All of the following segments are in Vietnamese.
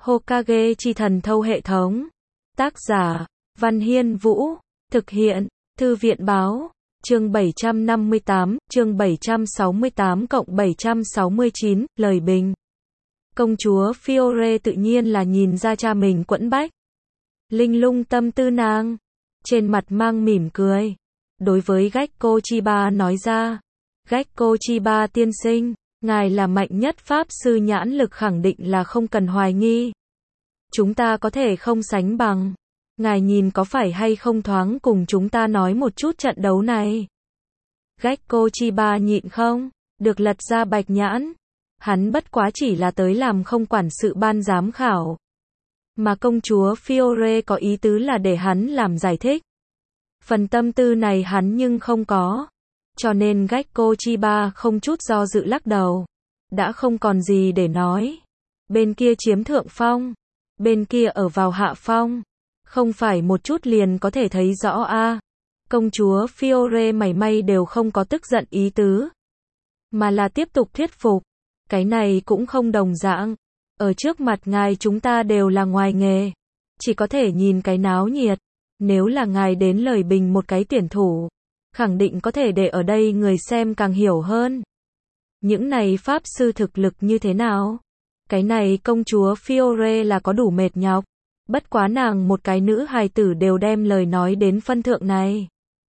Hokage chi thần thâu hệ thống. Tác giả, Văn Hiên Vũ. Thực hiện, Thư viện Báo. Chương 758, chương 768-769, lời bình. Công chúa Fiore tự nhiên là nhìn ra cha mình quẫn bách. Linh lung tâm tư nàng. Trên mặt mang mỉm cười. Đối với Gekko Chiba nói ra. Gekko Chiba tiên sinh, ngài là mạnh nhất pháp sư, nhãn lực khẳng định là không cần hoài nghi. Chúng ta có thể không sánh bằng. Ngài nhìn có phải hay không thoáng cùng chúng ta nói một chút trận đấu này. Gekko Chiba nhịn không được lật ra bạch nhãn. Hắn bất quá chỉ là tới làm không quản sự ban giám khảo. Mà công chúa Fiore có ý tứ là để hắn làm giải thích. Phần tâm tư này hắn nhưng không có. Cho nên Gekko Chiba không chút do dự lắc đầu. Đã không còn gì để nói. Bên kia chiếm thượng phong. Bên kia ở vào hạ phong. Không phải một chút liền có thể thấy rõ a. Công chúa Fiore mảy may đều không có tức giận ý tứ. Mà là tiếp tục thuyết phục. Cái này cũng không đồng dạng. Ở trước mặt ngài chúng ta đều là ngoài nghề. Chỉ có thể nhìn cái náo nhiệt. Nếu là ngài đến lời bình một cái tuyển thủ. Khẳng định có thể để ở đây người xem càng hiểu hơn. Những này pháp sư thực lực như thế nào? Cái này công chúa Fiore là có đủ mệt nhọc. Bất quá nàng một cái nữ hài tử đều đem lời nói đến phân thượng này.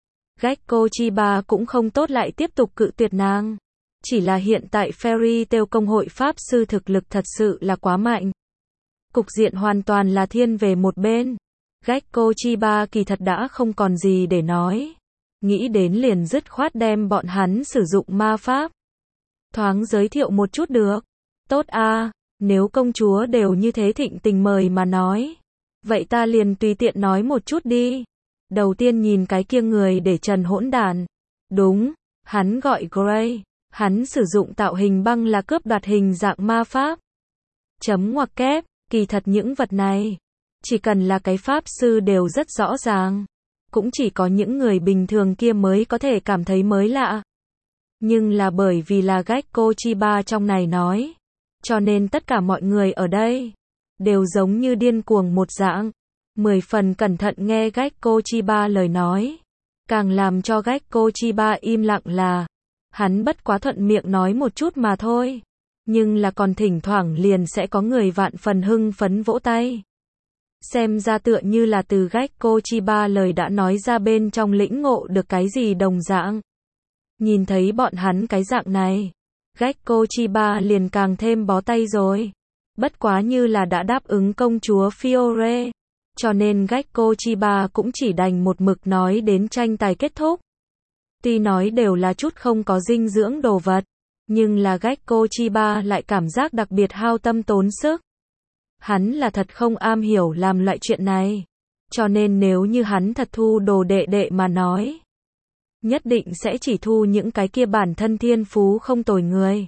Gekko Chiba cũng không tốt lại tiếp tục cự tuyệt nàng. Chỉ là hiện tại Fairy Tail công hội pháp sư thực lực thật sự là quá mạnh. Cục diện hoàn toàn là thiên về một bên. Gekko Chiba kỳ thật đã không còn gì để nói. Nghĩ đến liền dứt khoát đem bọn hắn sử dụng ma pháp. Thoáng giới thiệu một chút được. Tốt a, nếu công chúa đều như thế thịnh tình mời mà nói. Vậy ta liền tùy tiện nói một chút đi. Đầu tiên nhìn cái kia người để trần hỗn đàn. Đúng, hắn gọi Gray. Hắn sử dụng tạo hình băng là cướp đoạt hình dạng ma pháp. Chấm ngoặc kép, kỳ thật những vật này. Chỉ cần là cái pháp sư đều rất rõ ràng. Cũng chỉ có những người bình thường kia mới có thể cảm thấy mới lạ. Nhưng là bởi vì là Gekko Chiba trong này nói. Cho nên tất cả mọi người ở đây đều giống như điên cuồng một dạng. 10 phần cẩn thận nghe Gekko Chiba lời nói. Càng làm cho Gekko Chiba im lặng là hắn bất quá thuận miệng nói một chút mà thôi. Nhưng là còn thỉnh thoảng liền sẽ có người vạn phần hưng phấn vỗ tay. Xem ra tựa như là từ Gekko Chiba lời đã nói ra bên trong lĩnh ngộ được cái gì đồng dạng. Nhìn thấy bọn hắn cái dạng này. Gekko Chiba liền càng thêm bó tay rồi. Bất quá như là đã đáp ứng công chúa Fiore. Cho nên Gekko Chiba cũng chỉ đành một mực nói đến tranh tài kết thúc. Tuy nói đều là chút không có dinh dưỡng đồ vật. Nhưng là Gekko Chiba lại cảm giác đặc biệt hao tâm tốn sức. Hắn là thật không am hiểu làm loại chuyện này. Cho nên nếu như hắn thật thu đồ đệ đệ mà nói. Nhất định sẽ chỉ thu những cái kia bản thân thiên phú không tồi người.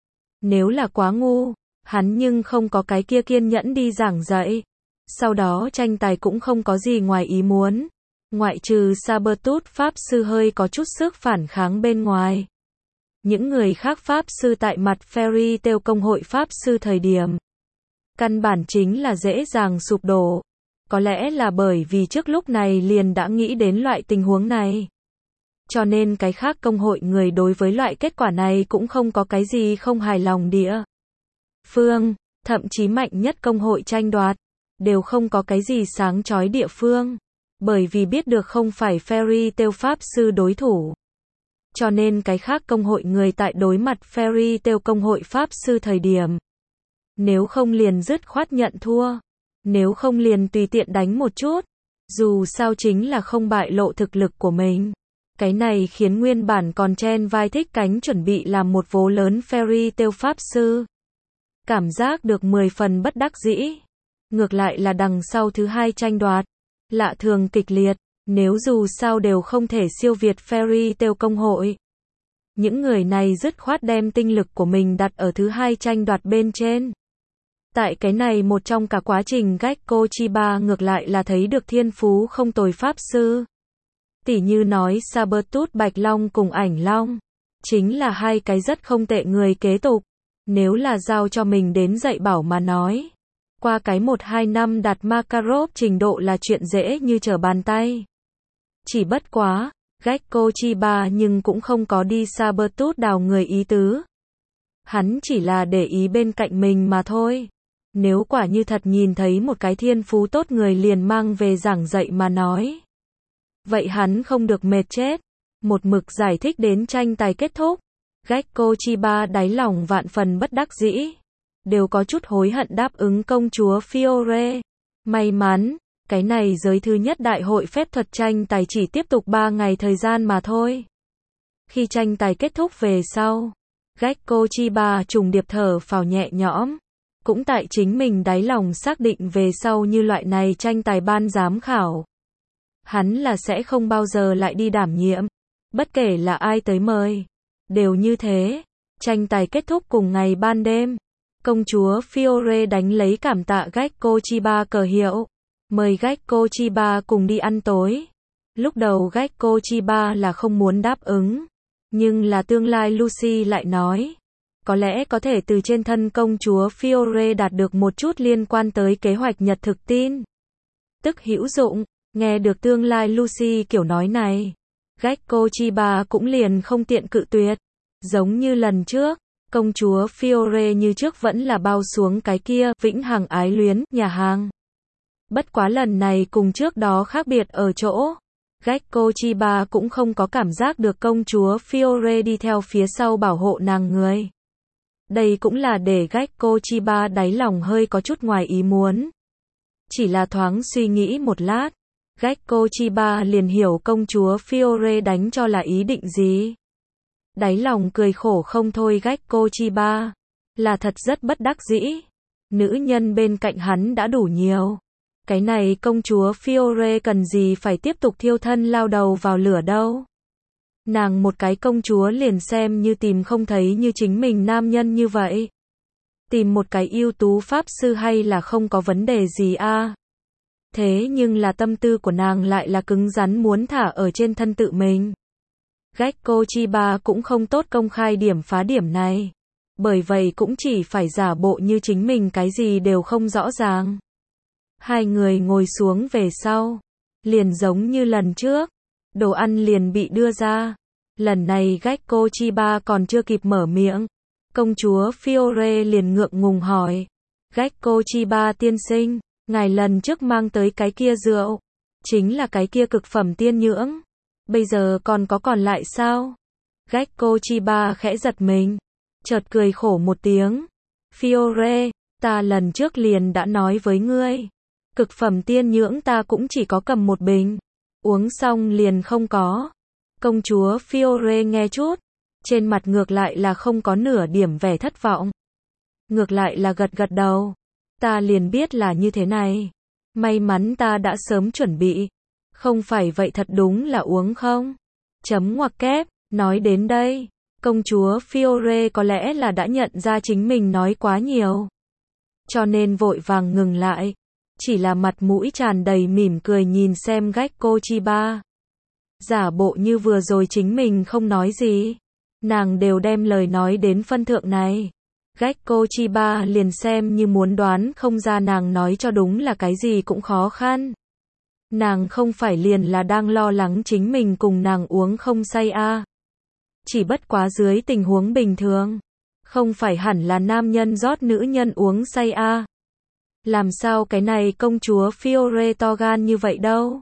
Nếu là quá ngu, hắn nhưng không có cái kia kiên nhẫn đi giảng dạy. Sau đó tranh tài cũng không có gì ngoài ý muốn. Ngoại trừ Sabertooth pháp sư hơi có chút sức phản kháng bên ngoài. Những người khác pháp sư tại mặt Fairy Tail công hội pháp sư thời điểm. Căn bản chính là dễ dàng sụp đổ. Có lẽ là bởi vì trước lúc này liền đã nghĩ đến loại tình huống này. Cho nên cái khác công hội người đối với loại kết quả này cũng không có cái gì không hài lòng địa phương, thậm chí mạnh nhất công hội tranh đoạt, đều không có cái gì sáng chói địa phương, bởi vì biết được không phải Fairy Tail pháp sư đối thủ. Cho nên cái khác công hội người tại đối mặt Fairy Tail công hội pháp sư thời điểm. Nếu không liền dứt khoát nhận thua, nếu không liền tùy tiện đánh một chút, dù sao chính là không bại lộ thực lực của mình. Cái này khiến nguyên bản còn chen vai thích cánh chuẩn bị làm một vố lớn Fairy Tail pháp sư. Cảm giác được 10 phần bất đắc dĩ. Ngược lại là đằng sau thứ hai tranh đoạt. Lạ thường kịch liệt. Nếu dù sao đều không thể siêu việt Fairy Tail công hội. Những người này dứt khoát đem tinh lực của mình đặt ở thứ hai tranh đoạt bên trên. Tại cái này một trong cả quá trình Gekko Chiba ngược lại là thấy được thiên phú không tồi pháp sư. Tỉ như nói Sabertooth Bạch Long cùng Ảnh Long. Chính là hai cái rất không tệ người kế tục. Nếu là giao cho mình đến dạy bảo mà nói. Qua cái 1-2 năm đạt Makarov trình độ là chuyện dễ như trở bàn tay. Chỉ bất quá, Gekko Chiba nhưng cũng không có đi Sabertooth đào người ý tứ. Hắn chỉ là để ý bên cạnh mình mà thôi. Nếu quả như thật nhìn thấy một cái thiên phú tốt người liền mang về giảng dạy mà nói. Vậy hắn không được mệt chết. Một mực giải thích đến tranh tài kết thúc. Gekko Chiba đáy lòng vạn phần bất đắc dĩ. Đều có chút hối hận đáp ứng công chúa Fiore. May mắn, cái này giới thứ nhất đại hội phép thuật tranh tài chỉ tiếp tục 3 ngày thời gian mà thôi. Khi tranh tài kết thúc về sau, Gekko Chiba trùng điệp thở phào nhẹ nhõm. Cũng tại chính mình đáy lòng xác định về sau như loại này tranh tài ban giám khảo. Hắn là sẽ không bao giờ lại đi đảm nhiệm. Bất kể là ai tới mời. Đều như thế. Tranh tài kết thúc cùng ngày ban đêm. Công chúa Fiore đánh lấy cảm tạ Gekko Chiba cờ hiệu. Mời Gekko Chiba cùng đi ăn tối. Lúc đầu Gekko Chiba là không muốn đáp ứng. Nhưng là tương lai Lucy lại nói. Có lẽ có thể từ trên thân công chúa Fiore đạt được một chút liên quan tới kế hoạch nhật thực tin. Tức hữu dụng. Nghe được tương lai Lucy kiểu nói này. Gekko Chiba cũng liền không tiện cự tuyệt. Giống như lần trước. Công chúa Fiore như trước vẫn là bao xuống cái kia vĩnh hằng ái luyến nhà hàng. Bất quá lần này cùng trước đó khác biệt ở chỗ. Gekko Chiba cũng không có cảm giác được công chúa Fiore đi theo phía sau bảo hộ nàng người. Đây cũng là để Gekko Chiba đáy lòng hơi có chút ngoài ý muốn. Chỉ là thoáng suy nghĩ một lát. Gekko Chiba liền hiểu công chúa Fiore đánh cho là ý định gì. Đáy lòng cười khổ không thôi Gekko Chiba. Là thật rất bất đắc dĩ. Nữ nhân bên cạnh hắn đã đủ nhiều. Cái này công chúa Fiore cần gì phải tiếp tục thiêu thân lao đầu vào lửa đâu. Nàng một cái công chúa liền xem như tìm không thấy như chính mình nam nhân như vậy. Tìm một cái ưu tú pháp sư hay là không có vấn đề gì a. Thế nhưng là tâm tư của nàng lại là cứng rắn muốn thả ở trên thân tự mình. Gekko Chiba cũng không tốt công khai điểm phá điểm này. Bởi vậy cũng chỉ phải giả bộ như chính mình cái gì đều không rõ ràng. Hai người ngồi xuống về sau. Liền giống như lần trước. Đồ ăn liền bị đưa ra. Lần này Gekko Chiba còn chưa kịp mở miệng. Công chúa Fiore liền ngượng ngùng hỏi. Gekko Chiba tiên sinh, ngài lần trước mang tới cái kia rượu. Chính là cái kia cực phẩm tiên nhưỡng. Bây giờ còn có còn lại sao? Gekko Chiba khẽ giật mình. Chợt cười khổ một tiếng. Fiore, ta lần trước liền đã nói với ngươi. Cực phẩm tiên nhưỡng ta cũng chỉ có cầm một bình. Uống xong liền không có. Công chúa Fiore nghe chút. Trên mặt ngược lại là không có nửa điểm vẻ thất vọng. Ngược lại là gật gật đầu. Ta liền biết là như thế này. May mắn ta đã sớm chuẩn bị. Không phải vậy thật đúng là uống không? Chấm ngoặc kép. Nói đến đây. Công chúa Fiore có lẽ là đã nhận ra chính mình nói quá nhiều. Cho nên vội vàng ngừng lại. Chỉ là mặt mũi tràn đầy mỉm cười nhìn xem Gekko Chiba. Giả bộ như vừa rồi chính mình không nói gì. Nàng đều đem lời nói đến phân thượng này. Gekko Chiba liền xem như muốn đoán không ra nàng nói cho đúng là cái gì cũng khó khăn. Nàng không phải liền là đang lo lắng chính mình cùng nàng uống không say a. Chỉ bất quá dưới tình huống bình thường. Không phải hẳn là nam nhân rót nữ nhân uống say a. Làm sao cái này công chúa Fiore to gan như vậy đâu.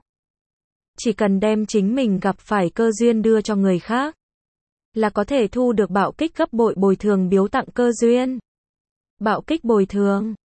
Chỉ cần đem chính mình gặp phải cơ duyên đưa cho người khác. Là có thể thu được bạo kích gấp bội bồi thường biếu tặng cơ duyên. Bạo kích bồi thường.